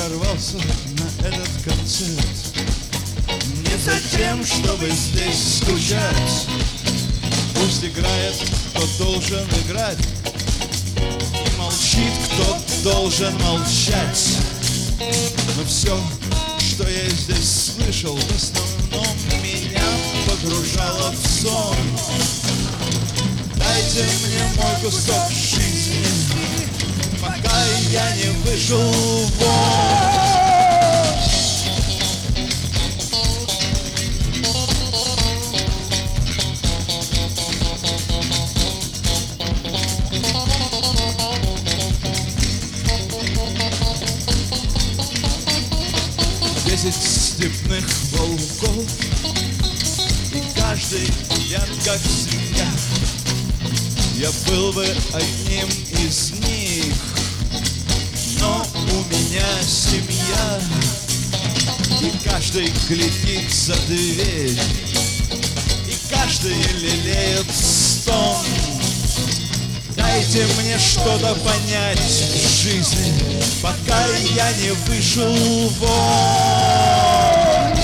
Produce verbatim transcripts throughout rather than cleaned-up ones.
нарвался на этот концерт не за тем, чтобы здесь скучать. Пусть играет, кто должен играть, и молчит, кто должен молчать. Но все, что я здесь слышал, в основном меня погружало в сон. Дайте мне мой кусок жизни, пока я не вышел вон. Десять степных волков, и каждый пьян, как свинья. Я был бы одним из них, но у меня семья, и каждый глядит за дверь, и каждый лелеет стон. Дайте мне что-то понять в жизни, пока я не вышел вон.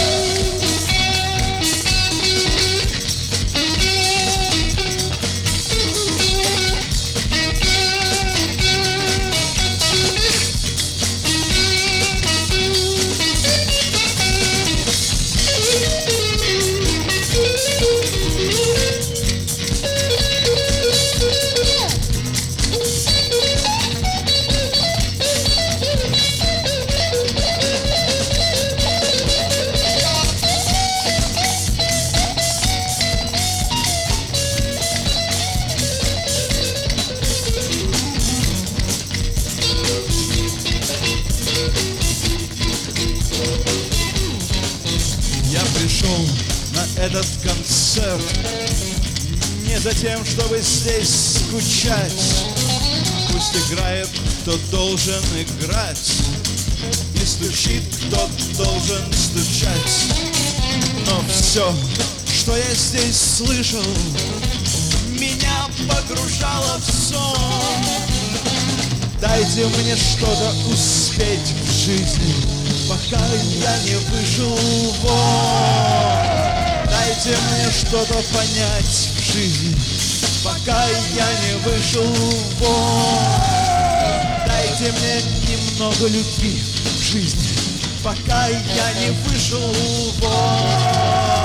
Пришел на этот концерт не за тем, чтобы здесь скучать. Пусть играет, кто должен играть, и стучит, кто должен стучать. Но все, что я здесь слышал, меня погружало в сон. Дайте мне что-то успеть в жизни, пока я не вышел вон. Дайте мне что-то понять в жизни, пока я не вышел вон. Дайте мне немного любви в жизни, пока я не вышел вон.